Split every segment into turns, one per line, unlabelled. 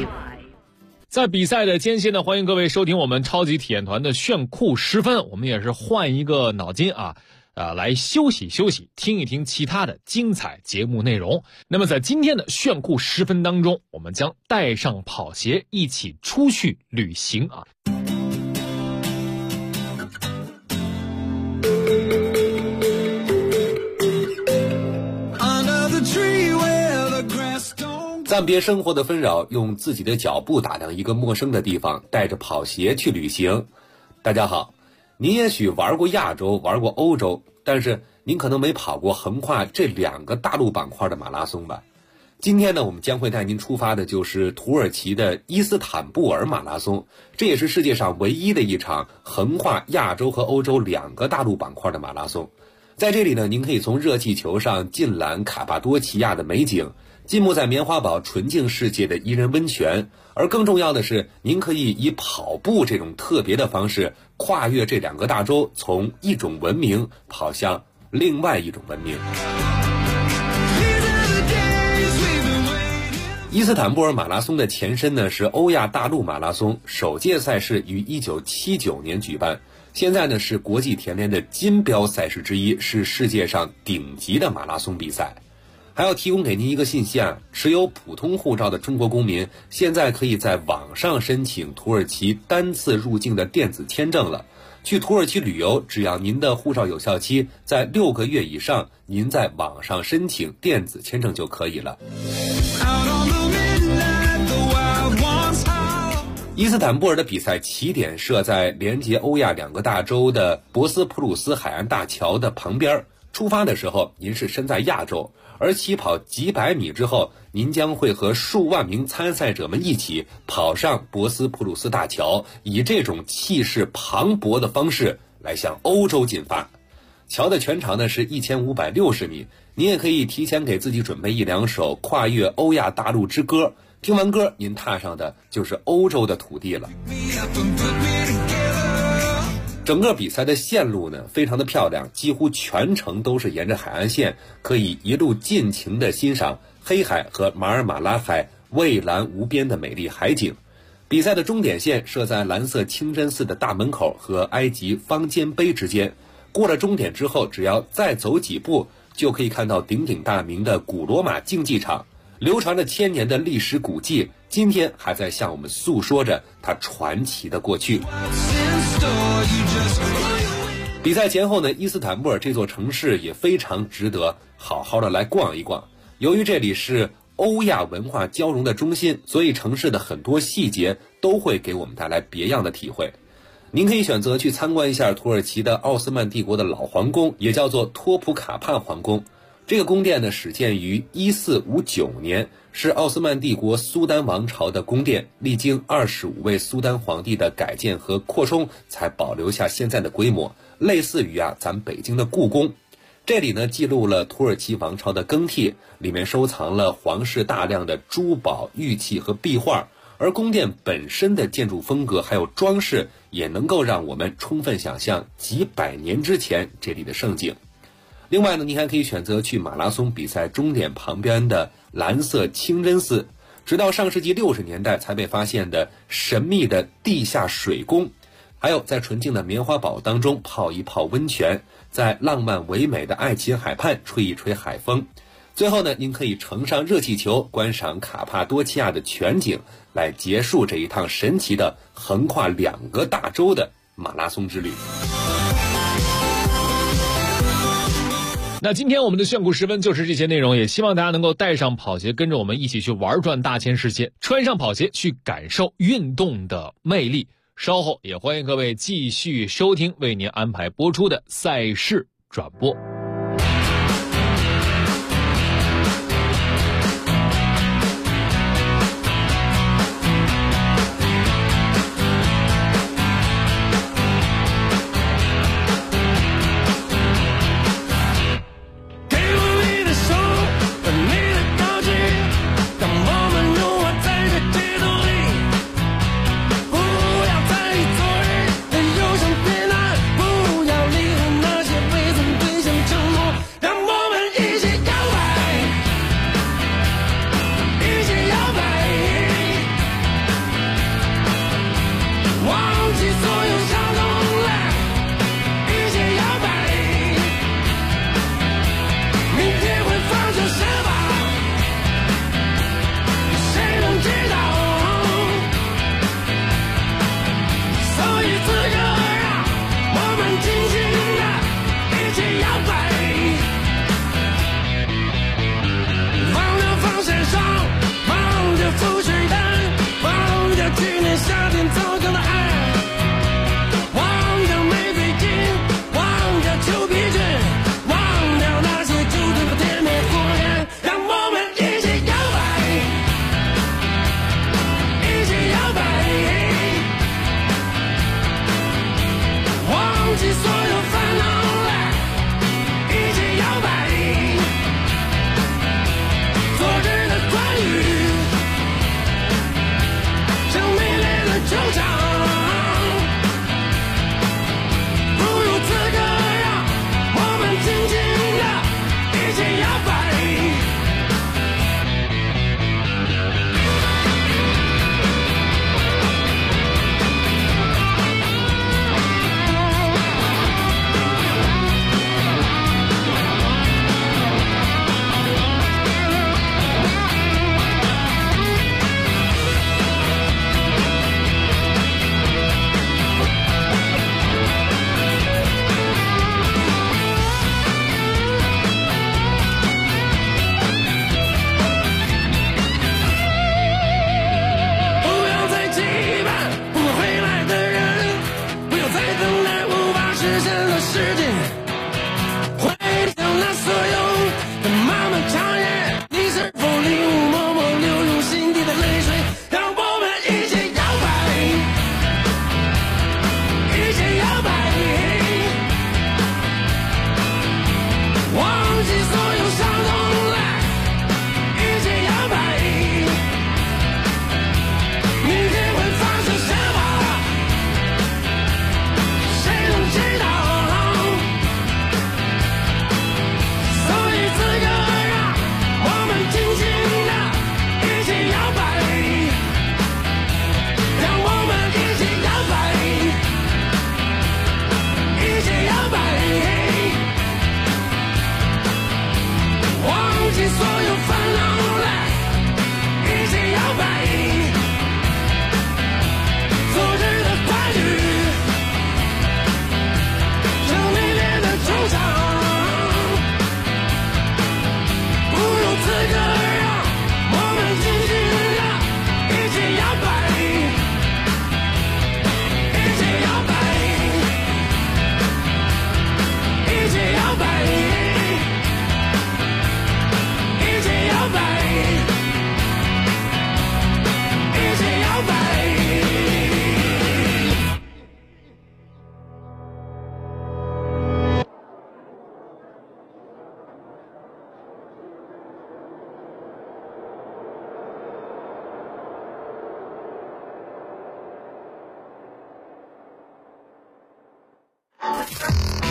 在比赛的间歇呢，欢迎各位收听我们超级体验团的炫酷时分，我们也是换一个脑筋来休息休息，听一听其他的精彩节目内容。那么在今天的炫酷时分当中，我们将带上跑鞋一起出去旅行啊。
暂别生活的纷扰，用自己的脚步打量一个陌生的地方，带着跑鞋去旅行。大家好，您也许玩过亚洲，玩过欧洲，但是您可能没跑过横跨这2个大陆板块的马拉松吧。今天呢，我们将会带您出发的就是土耳其的伊斯坦布尔马拉松，这也是世界上唯一的一场横跨亚洲和欧洲2个大陆板块的马拉松。在这里呢，您可以从热气球上尽览卡帕多奇亚的美景，浸没在棉花堡纯净世界的伊人温泉，而更重要的是，您可以以跑步这种特别的方式跨越这2个大洲，从一种文明跑向另外一种文明。伊斯坦布尔马拉松的前身呢是欧亚大陆马拉松，首届赛事于1979年举办，现在呢是国际田联的金标赛事之一，是世界上顶级的马拉松比赛。还要提供给您一个信息啊，持有普通护照的中国公民现在可以在网上申请土耳其单次入境的电子签证了。去土耳其旅游，只要您的护照有效期在6个月以上，您在网上申请电子签证就可以了。伊斯坦布尔的比赛起点设在连接欧亚2个大洲的博斯普鲁斯海岸大桥的旁边，出发的时候您是身在亚洲，而起跑几百米之后，您将会和数万名参赛者们一起跑上博斯普鲁斯大桥，以这种气势磅礴的方式来向欧洲进发。桥的全长呢是1560米，您也可以提前给自己准备1、2首跨越欧亚大陆之歌，听完歌您踏上的就是欧洲的土地了。整个比赛的线路呢非常的漂亮，几乎全程都是沿着海岸线，可以一路尽情的欣赏黑海和马尔马拉海蔚蓝无边的美丽海景。比赛的终点线设在蓝色清真寺的大门口和埃及方尖碑之间，过了终点之后，只要再走几步就可以看到鼎鼎大名的古罗马竞技场，流传着1000年的历史古迹，今天还在向我们诉说着它传奇的过去。比赛前后呢，伊斯坦布尔这座城市也非常值得好好的来逛一逛。由于这里是欧亚文化交融的中心，所以城市的很多细节都会给我们带来别样的体会。您可以选择去参观一下土耳其的奥斯曼帝国的老皇宫，也叫做托普卡帕皇宫。这个宫殿呢始建于1459年，是奥斯曼帝国苏丹王朝的宫殿，历经25位苏丹皇帝的改建和扩充，才保留下现在的规模，类似于咱们北京的故宫。这里呢记录了土耳其王朝的更替，里面收藏了皇室大量的珠宝、玉器和壁画，而宫殿本身的建筑风格还有装饰，也能够让我们充分想象几百年之前这里的盛景。另外呢，您还可以选择去马拉松比赛终点旁边的蓝色清真寺，直到上世纪60年代才被发现的神秘的地下水宫，还有在纯净的棉花堡当中泡一泡温泉，在浪漫唯美的爱琴海畔吹一吹海风。最后呢，您可以乘上热气球观赏卡帕多奇亚的全景，来结束这一趟神奇的横跨2个大洲的马拉松之旅。
那今天我们的炫酷时分就是这些内容，也希望大家能够带上跑鞋，跟着我们一起去玩转大千世界，穿上跑鞋去感受运动的魅力。稍后也欢迎各位继续收听为您安排播出的赛事转播。
不要理会那些未曾兑现。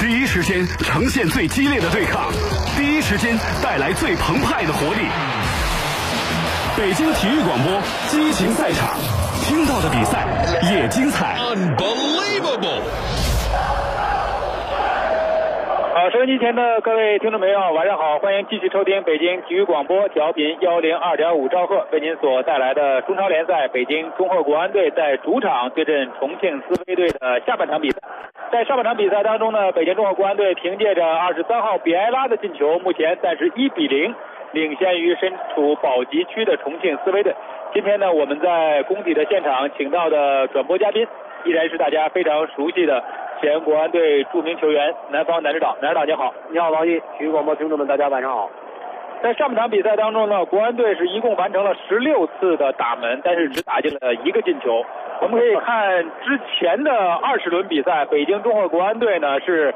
第一时间呈现最激烈的对抗，第一时间带来最澎湃的活力。北京体育广播，激情赛场，听到的比赛也精彩。
Unbelievable！
收音机前的各位听众朋友，晚上好，欢迎继续收听北京体育广播调频102.5兆赫为您所带来的中超联赛，北京中赫国安队在主场对阵重庆斯威队的下半场比赛。在上半场比赛当中呢，北京中赫国安队凭借着23号比埃拉的进球，目前暂时1-0领先于身处保级区的重庆斯威队。今天呢，我们在工体的现场请到的转播嘉宾依然是大家非常熟悉的前国安队著名球员南方南指导。南指导你好。
你好，王毅，体育广播听众们，大家晚上好。
在上半场比赛当中呢，国安队是一共完成了16次的打门，但是只打进了1个进球。我们可以看之前的20轮比赛，北京中赫国安队呢是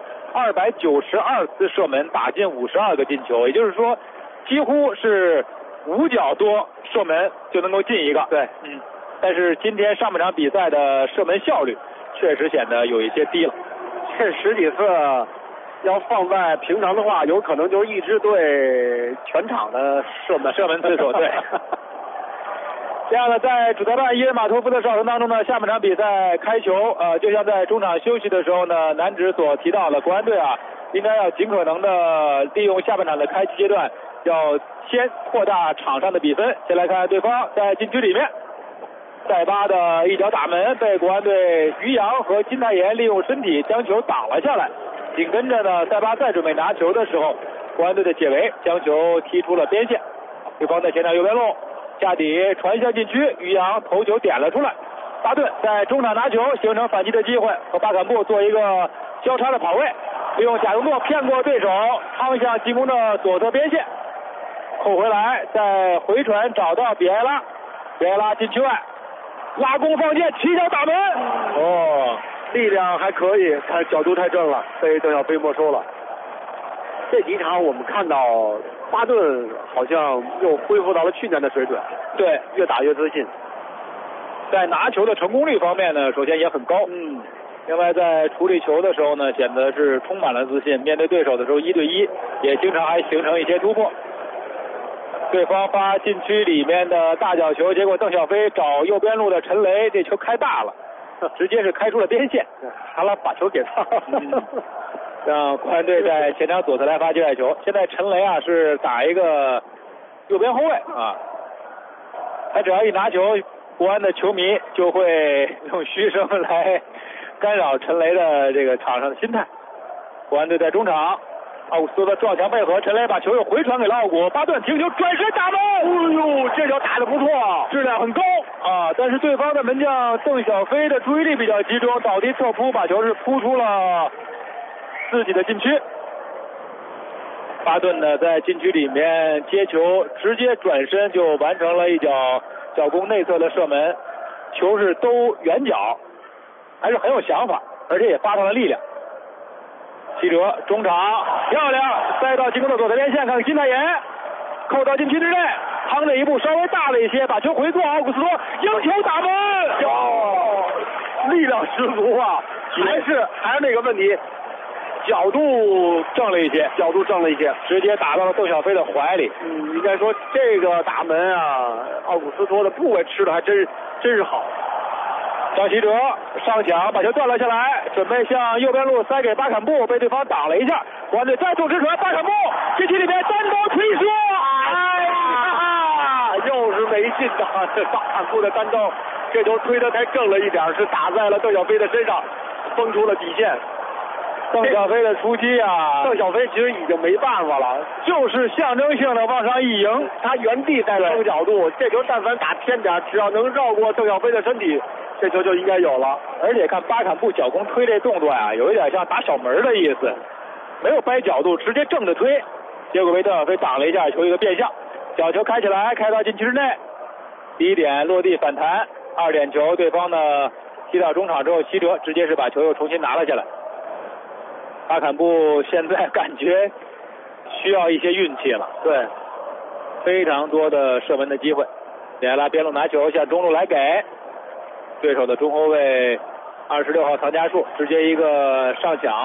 292次射门，打进52个进球，也就是说几乎是5脚多射门就能够进一个。
对，
但是今天上半场比赛的射门效率确实显得有一些低了。
这10几次要放在平常的话，有可能就是一支队全场的射门
次数。对。这样呢，在主裁判伊尔马托夫的哨声当中呢，下半场比赛开球，就像在中场休息的时候呢，男指所提到的，国安队应该要尽可能的利用下半场的开启阶段，要先扩大场上的比分。先来看对方在禁区里面，塞巴的一脚打门被国安队于洋和金泰妍利用身体将球挡了下来。紧跟着呢，塞巴再准备拿球的时候，国安队的解围将球踢出了边线。对方在前场右边路下底传向禁区，于洋头球点了出来。巴顿在中场拿球，形成反击的机会，和巴坎布做一个交叉的跑位，利用贾尤诺骗过对手，趟向进攻的左侧边线，扣回来，再回传找到比埃拉，比埃拉禁区外拉弓放箭，起脚打门。
力量还可以，他角度太正了，被邓小飞没收了。这几场我们看到巴顿好像又恢复到了去年的水准，
对，
越打越自信。
在拿球的成功率方面呢，首先也很高。另外在处理球的时候呢，显得是充满了自信。面对对手的时候1对1，也经常还形成一些突破。对方发禁区里面的大角球，结果邓小飞找右边路的陈雷，这球开大了，直接是开出了边线，
还了把球给他。
让国安队在前场左侧来发界外球。现在陈雷是打一个右边后卫他只要一拿球，国安的球迷就会用嘘声来干扰陈雷的这个场上的心态。国安队在中场，奥古斯托的撞墙配合，陈雷把球又回传给了奥古，巴顿停球转身打门。这球打得不错，质量很高但是对方的门将邓小飞的注意力比较集中，倒地侧扑，把球是扑出了自己的禁区。巴顿呢在禁区里面接球，直接转身就完成了一脚角攻内侧的射门，球是兜远角，还是很有想法，而且也发上了力量。齐哲中场漂亮，塞到进攻的左侧边线，看看金泰妍扣到禁区之内，趟的一步稍微大了一些，把球回做，奥古斯托迎球打门。
力量十足还是那个问题，角度正了一些，
直接打到了邓小飞的怀里。
应该说这个打门奥古斯托的部位吃的还真是好。
张稀哲上抢，把球断了下来，准备向右边路塞给巴坎布，被对方挡了一下。国安队再度直传，巴坎布禁区里面单刀推射，
又是没进的。巴坎布的单刀，这球推得太正了一点，是打在了邓小飞的身上，封出了底线。
邓小飞的出击
邓小飞其实已经没办法了，
就是象征性的往上一迎，
他原地在撑角度，这球但凡打偏点，只要能绕过邓小飞的身体，这球就应该有了。
而且看巴坎布脚弓推这动作有一点像打小门的意思，没有掰角度，直接正着推，结果被邓小飞挡了一下，球一个变向，角球开起来，开到禁区之内，第一点落地反弹，2点球，对方呢踢到中场之后，齐哲直接是把球又重新拿了下来。巴坎布现在感觉需要一些运气了，
对，
非常多的射门的机会。比埃拉边路拿球向中路来给对手的中后卫26号唐家树直接一个上抢，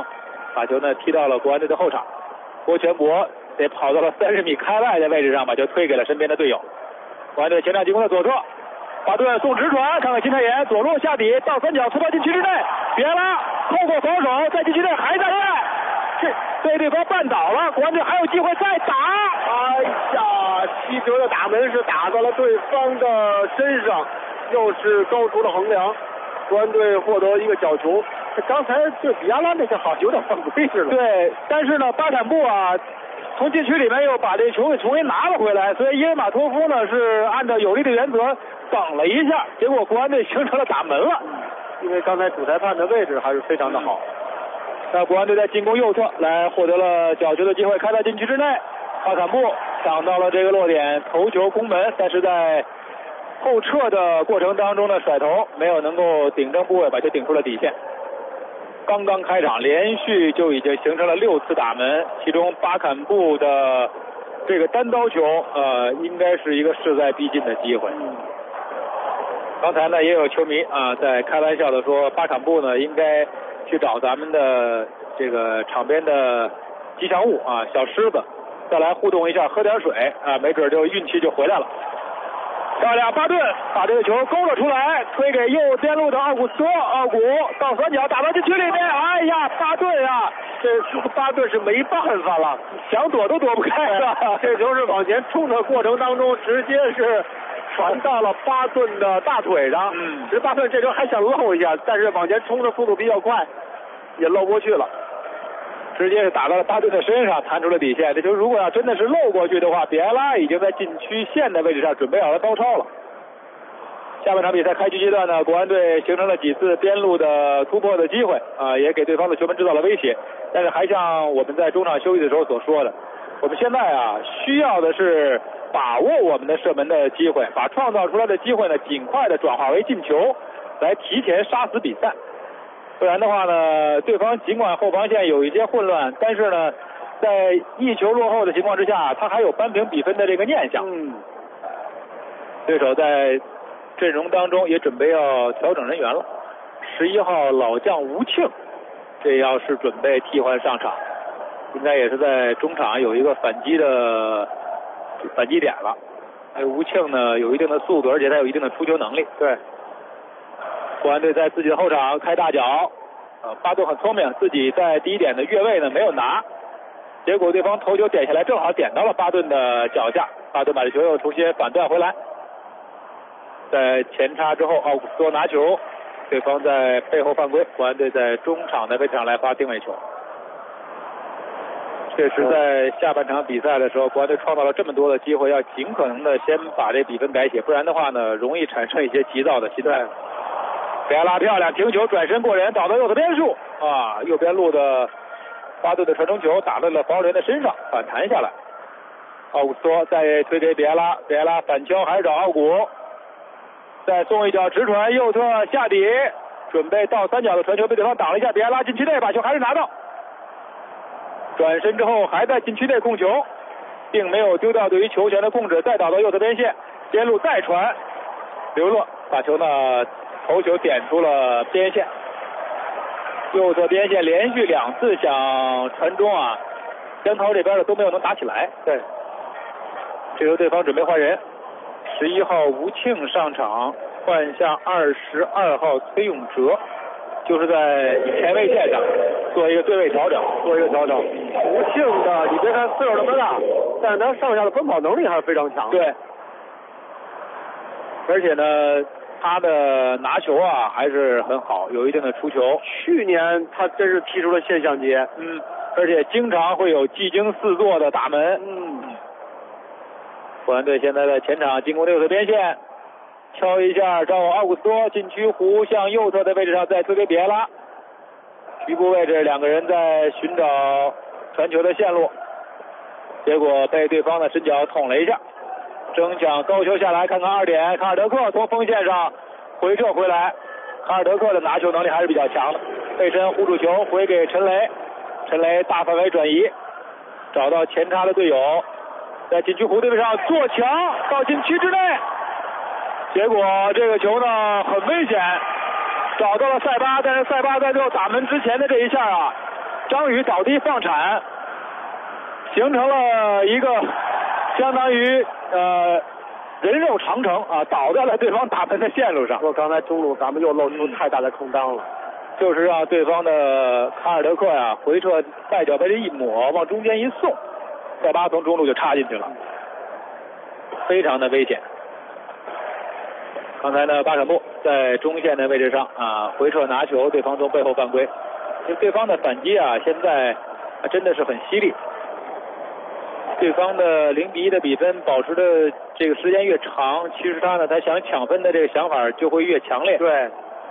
把球呢踢到了国安队的后场。郭全国得跑到了30米开外的位置上，把球推给了身边的队友。国安队前场进攻的左侧，巴顿送直传，看看金泰妍左路下底到三角突破禁区之内，别拉透过防守，在禁区内还在外，被对方绊倒了。国安队还有机会再打。
哎呀，踢球的打门是打到了对方的身上，又是高出了横梁。国安队获得一个角球。刚才对比亚拉那个好像有点犯规似的。
对，但是呢，巴坎布啊，从禁区里面又把这球给重新拿了回来，所以伊尔马托夫呢是按照有利的原则等了一下，结果国安队形成了打门了。
因为刚才主裁判的位置还是非常的好。
那国安队在进攻右侧来获得了角球的机会，开到禁区之内，巴坎布抢到了这个落点，头球攻门，但是在后撤的过程当中呢，甩头没有能够顶正部位，把球顶出了底线。刚刚开场，连续就已经形成了6次打门，其中巴坎布的这个单刀球，应该是一个势在必进的机会。刚才呢，也有球迷啊在开玩笑的说，巴坎布呢应该去找咱们的这个场边的吉祥物啊，小狮子，再来互动一下，喝点水啊，没准就运气就回来了。漂亮，巴顿把这个球勾了出来，推给右边路的奥古斯托，奥古到三角打到禁区里面，哎呀，巴顿啊，
这巴顿是没办法了，
想躲都躲不开了。
这球是往前冲的过程当中，直接是传到了巴顿的大腿上。其实巴顿这球还想漏一下，但是往前冲的速度比较快，也漏过去了。
直接是打到了巴顿的身上，弹出了底线。这球如果要真的是漏过去的话，比埃拉已经在禁区线的位置上准备好了高超了。下半场比赛开局阶段呢，国安队形成了几次边路的突破的机会啊，也给对方的球门制造了威胁。但是还像我们在中场休息的时候所说的，我们现在啊需要的是把握我们的射门的机会，把创造出来的机会呢尽快的转化为进球，来提前杀死比赛。不然的话呢，对方尽管后防线有一些混乱，但是呢，在1球落后的情况之下，他还有扳平比分的这个念想。对手在阵容当中也准备要调整人员了。11号老将吴庆，这要是准备替换上场，应该也是在中场有一个反击点了。吴庆呢有一定的速度，而且他有一定的出球能力。对。国安队在自己的后场开大脚，巴顿很聪明，自己在第一点的越位呢没有拿，结果对方头球点下来，正好点到了巴顿的脚下，巴顿把这球又重新反断回来，在前插之后，奥古斯托拿球，对方在背后犯规，国安队在中场的位置上来发定位球。确实在下半场比赛的时候，国安队创造了这么多的机会，要尽可能的先把这比分改写，不然的话呢，容易产生一些急躁的心态。比埃拉漂亮，停球转身过人，倒到右侧边处啊！右边路的巴顿的传中球打在了防守人的身上，反弹下来。奥古斯托再推给比埃拉，比埃拉反敲还是找奥古，再送一脚直传右侧下底，准备到三角的传球被对方挡了一下，比埃拉禁区内把球还是拿到，转身之后还在禁区内控球，并没有丢掉对于球权的控制，再倒到右侧边线，边路再传，刘乐把球呢头球点出了边线，右侧边线连续2次想传中啊，江涛这边的都没有能打起来。对，这时候对方准备换人，11号吴庆上场，换下22号崔永哲，就是在前卫线上做一个对位调整。
吴庆的，你别看岁数这么大，但是他上下的奔跑能力还是非常强的。
对，而且呢，他的拿球啊还是很好，有一定的出球。
去年他真是踢出了现象级，
而且经常会有技惊四座的打门。国安队现在在前场进攻右侧边线，敲一下找奥古斯托，禁区弧向右侧的位置上再推给比埃拉，局部位置2个人在寻找传球的线路，结果被对方的身脚捅了一下。争抢高球下来，看看2点，卡尔德克从锋线上回撤回来，卡尔德克的拿球能力还是比较强的，背身护住球回给陈雷，陈雷大范围转移，找到前插的队友，在禁区弧对面上做墙到禁区之内，结果这个球呢很危险，找到了塞巴，但是塞巴在最后打门之前的这一下啊， 张宇倒地放铲，形成了一个相当于人肉长城啊，倒在了对方大门的线路上。
说刚才中路咱们又露出太大的空当了，
就是让对方的卡尔德克呀回撤带脚被这一抹，往中间一送，塞巴从中路就插进去了，非常的危险。刚才呢，巴坎布在中线的位置上啊，回撤拿球，对方从背后犯规。就对方的反击啊，现在真的是很犀利。对方的0-1的比分保持的这个时间越长，其实他想抢分的这个想法就会越强烈。
对。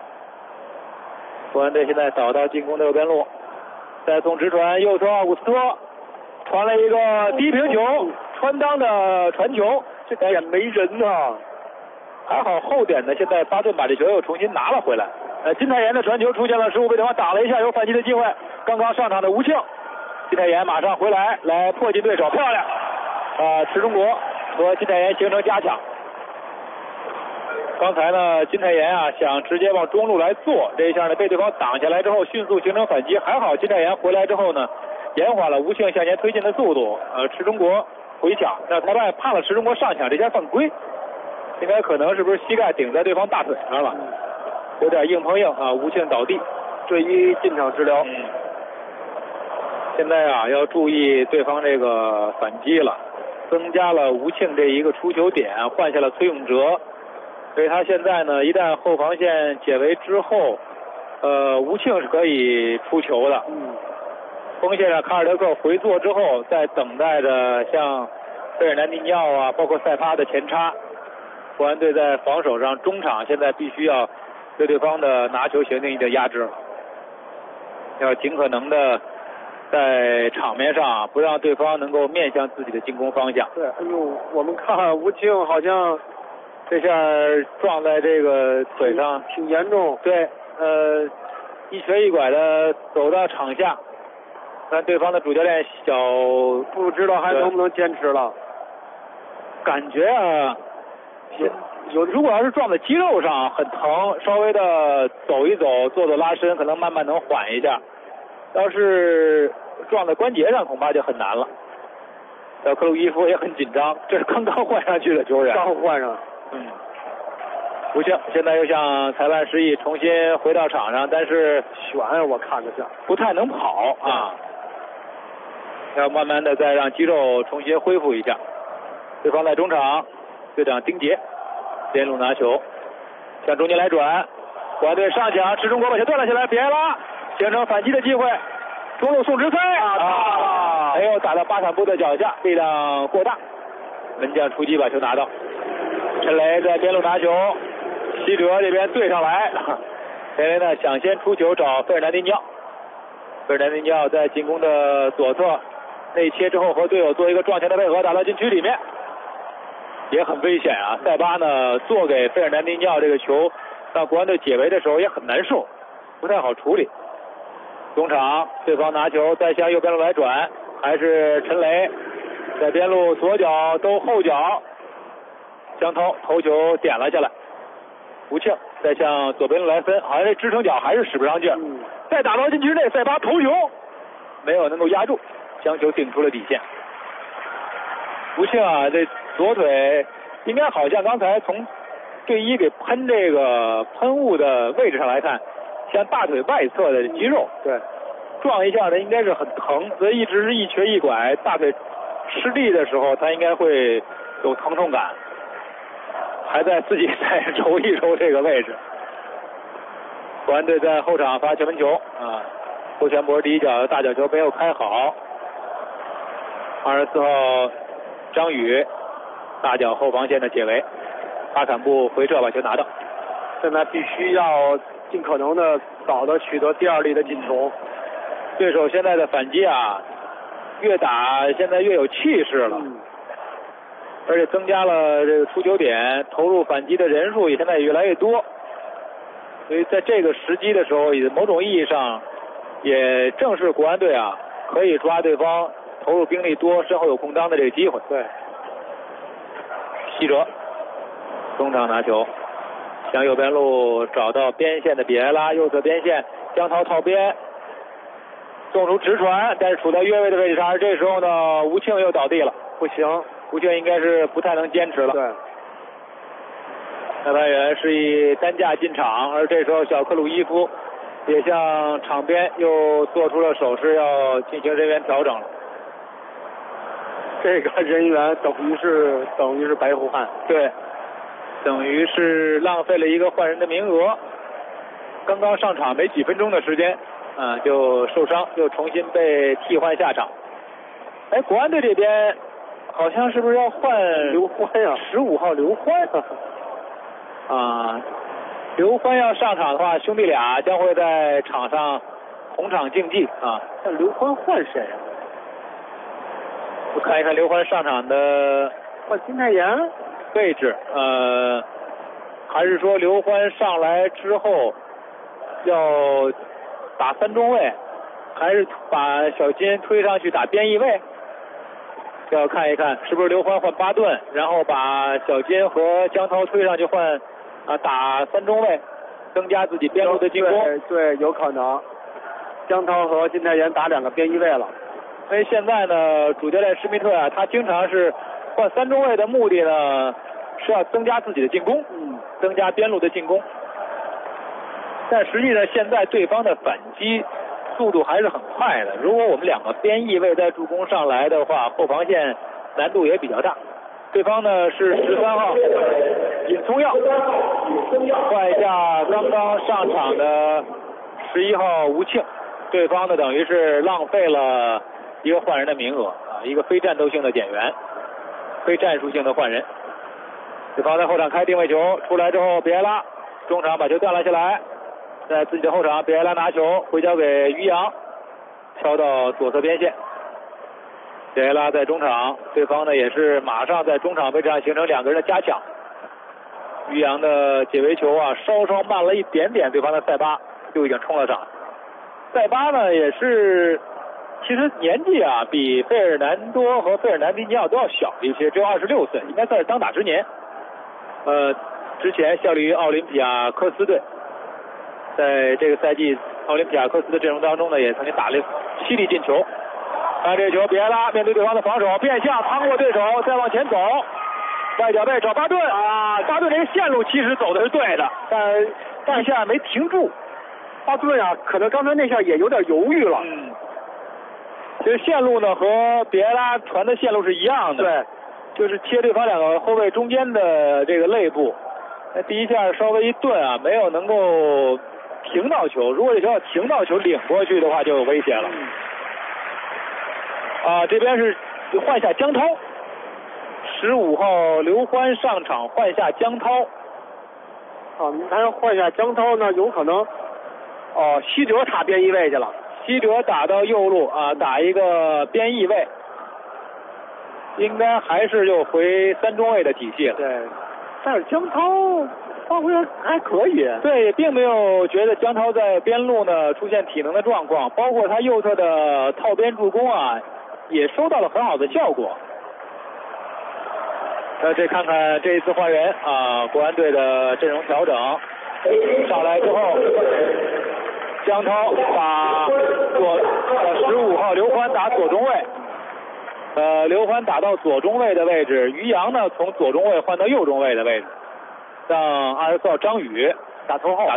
国安队现在倒到进攻的右边路，再送直传，右侧奥古斯托传了一个低平球，穿裆的传球，这点没人呢。还好后点呢，现在巴顿把这球又重新拿了回来。金泰妍的传球出现了失误，被对方打了一下，有反击的机会。刚刚上场的吴庆，金泰妍马上回来迫近对手，漂亮！池中国和金泰妍形成加强。刚才呢，金泰妍啊想直接往中路来做，这一下呢被对方挡下来之后，迅速形成反击。还好金泰妍回来之后呢，延缓了吴庆向前推进的速度。池中国回抢，那裁判判了池中国上抢，这下犯规。应该可能是不是膝盖顶在对方大腿上了，有点硬碰硬啊！吴庆倒地，
队医进场治疗。
现在啊要注意对方这个反击了，增加了吴庆这一个出球点，换下了崔永哲，所以他现在呢一旦后防线解围之后，吴庆是可以出球的。锋线上卡尔德克回做之后，在等待着像费尔南迪尼奥啊，包括塞帕的前插。国安队在防守上，中场现在必须要对对方的拿球形成一定压制了，要尽可能的在场面上不让对方能够面向自己的进攻方向。
对，哎呦，我们看吴庆好像
这下撞在这个腿上
挺严重。
对，一瘸一拐的走到场下，看对方的主教练小
不知道还能不能坚持了。
感觉啊。如果要是撞在肌肉上很疼，稍微的走一走，做拉伸，可能慢慢能缓一下。要是撞在关节上，恐怕就很难了。小克鲁伊夫也很紧张，这是刚刚换上去的球员。
刚换上。
不行，现在又向裁判示意重新回到场上，但是
悬，我看着像
不太能跑啊。要慢慢的再让肌肉重新恢复一下。对方在中场。队长丁杰边路拿球，向中间来转，国安队上抢，池中国把球断了下来，比埃拉形成反击的机会，中路送直塞没有打到巴坎布的脚下，力量过大，门将出击把球拿到。陈雷在边路拿球，西哲这边对上来，陈雷呢想先出球找费尔南迪尼奥，费尔南迪尼奥在进攻的左侧内切之后和队友做一个撞前的配合，打到禁区里面。也很危险啊！塞巴呢做给费尔南迪尼奥这个球，让国安队解围的时候也很难受，不太好处理。中场对方拿球再向右边路来转，还是陈雷在边路左脚兜后脚，江涛头球点了下来。吴庆再向左边路来分，好像这支撑脚还是使不上劲儿。再打到禁区内，塞巴头球没有能够压住，将球顶出了底线。吴庆啊，这左腿应该好像刚才从队医给喷这个喷雾的位置上来看，像大腿外侧的肌肉，
对，
撞一下呢应该是很疼，所以一直是一瘸一拐，大腿吃力的时候他应该会有疼痛感，还在自己再揉一揉这个位置。国安队在后场发球门球啊，郭全博第一脚大角球没有开好，24号张宇大脚后防线的解围，巴坎布回撤把球拿到。
现在必须要尽可能的早的取得第二粒的进球。
对手现在的反击啊，越打现在越有气势了，而且增加了这个出球点，投入反击的人数也现在也越来越多。所以在这个时机的时候，也某种意义上也正是国安队啊可以抓对方投入兵力多、身后有空当的这个机会。
对，
西哲中场拿球，向右边路找到边线的比埃拉，右侧边线江涛套边， 送出直传，但是处在越位的位置上，而这时候呢，吴庆又倒地了，
不行，
吴庆应该是不太能坚持了。
对，
裁判员示意担架进场，而这时候小克鲁伊夫也向场边又做出了手势，要进行人员调整了。
这个人员等于是白胡汉。
对，等于是浪费了一个换人的名额。刚刚上场没几分钟的时间，就受伤，又重新被替换下场。哎，国安队这边好像是不是要换
刘欢呀
？15号刘欢啊，刘欢要上场的话，兄弟俩将会在场上同场竞技啊。
那刘欢换谁啊？
我看一看刘欢上场的
换金泰妍
位置，还是说刘欢上来之后要打三中卫，还是把小金推上去打边翼位？要看一看是不是刘欢换巴顿，然后把小金和江涛推上去换打三中卫，增加自己边路的进攻。
对，有可能。江涛和金泰妍打2个边翼位了。
因为现在呢，主教练施密特他经常是换三中卫的目的呢，是要增加自己的进攻，增加边路的进攻。但实际上，现在对方的反击速度还是很快的。如果我们2个边翼位在助攻上来的话，后防线难度也比较大。对方呢是13号尹聪耀，换一下刚刚上场的11号吴庆。对方呢等于是浪费了一个换人的名额一个非战斗性的减员，非战术性的换人。对方在后场开定位球，出来之后，比埃拉中场把球断了下来，在自己的后场，比埃拉拿球回交给于洋，敲到左侧边线。比埃拉在中场，对方呢也是马上在中场位置上形成2个人的加强。于洋的解围球稍稍慢了一点点，对方的塞巴就已经冲了上来。塞巴呢也是。其实年纪比费尔南多和费尔南迪尼奥都要小一些，只有26岁，应该算是当打之年。之前效力于奥林匹亚科斯队，在这个赛季奥林匹亚科斯的阵容当中呢，也曾经打了7粒进球。看这个球，比埃拉面对对方的防守，变向趟过对手，再往前走，外脚背找巴顿巴顿这个线路其实走的是对的，但一下没停住。
巴顿可能刚才那下也有点犹豫了。
其实线路呢和比埃拉传的线路是一样的，
对，
就是切对方2个后卫中间的这个肋部。那第一下稍微一顿没有能够停到球，如果这球要停到球领过去的话就有威胁了。这边是换下江涛，15号刘欢上场换下江涛。
他要换下江涛呢，有可能西哲插边翼位去了。
西哲打到右路打一个边翼位，应该还是又回三中卫的体系了。
对，但是江涛发挥还可以。
对，并没有觉得江涛在边路呢出现体能的状况，包括他右侧的套边助攻也收到了很好的效果。这看看这一次换人国安队的阵容调整上来之后。江涛把15号刘欢打左中卫，刘欢打到左中卫的位置，于洋呢从左中卫换到右中卫的位置，让24号张宇打拖后。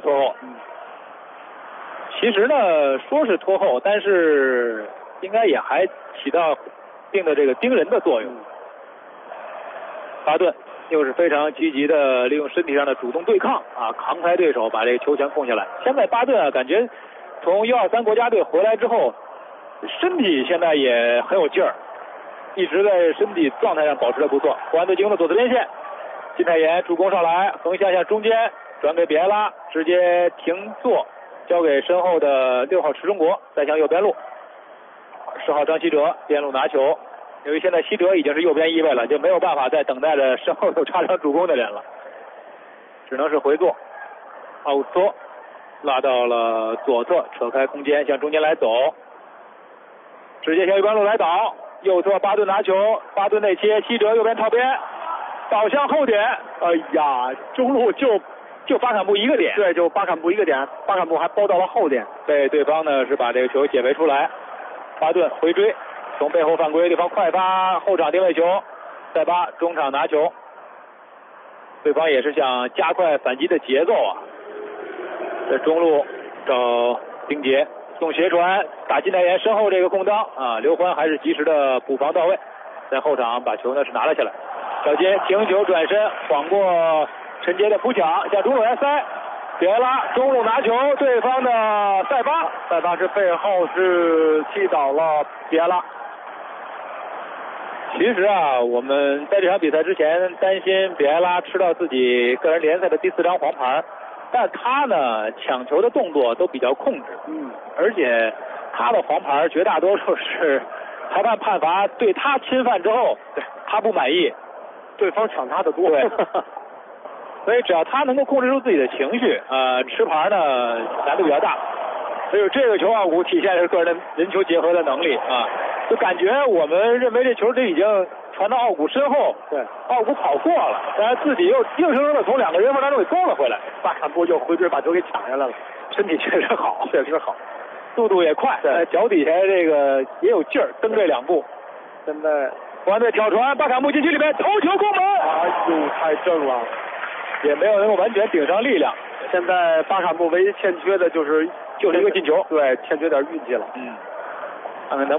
其实呢说是拖后，但是应该也还起到一定的这个盯人的作用。巴顿又是非常积极的利用身体上的主动对抗扛开对手，把这个球权控下来。现在巴顿感觉从U23国家队回来之后，身体现在也很有劲儿，一直在身体状态上保持得不错。国安队进攻的左侧边线，金泰妍助攻上来，横向向中间转给比埃拉，直接停坐交给身后的6号池中国，再向右边路10号张稀哲边路拿球。由于现在西哲已经是右边翼位了，就没有办法再等待着身后有插上助攻的人了，只能是回做。奥索拉到了左侧，扯开空间向中间来走，直接向右边路来倒，右侧巴顿拿球，巴顿内切，西哲右边套边倒向后点，中路就巴坎布一个点。
对，就巴坎布一个点，巴坎布还包到了后点，
被对方呢是把这个球解围出来。 巴顿回追，从背后犯规，对方快发，后场定位球，塞巴中场拿球，对方也是想加快反击的节奏啊。在中路找丁杰送斜传打进内野，身后这个空当啊，刘欢还是及时的补防到位，在后场把球呢是拿了下来。小金停球转身晃过陈杰的扑抢，向中路来塞，比埃拉中路拿球，对方的塞巴是背后是踢倒了比埃拉。其实啊，我们在这场比赛之前担心比埃拉吃到自己个人联赛的第4张黄牌，但他呢抢球的动作都比较控制，而且他的黄牌绝大多数是裁判判罚对他侵犯之后，他不满意，对方抢他的多，对，所以只要他能够控制住自己的情绪，吃牌呢难度比较大。所以这个球奥古体现的是个人人球结合的能力啊，就感觉我们认为这球已经传到奥古身后，对，奥古跑过了，但是自己又硬生生的从2个人缝当中给勾了回来，巴坎布又回追把球给抢下来了，身体确实好，速度也快，脚底下这个也有劲儿，蹬这2步。现在国安队挑传，巴坎布禁区里面头球攻门，太正了，也没有能够完全顶上力量。现在巴坎布唯一欠缺的就是一个进球，对，欠缺点运气了。看看能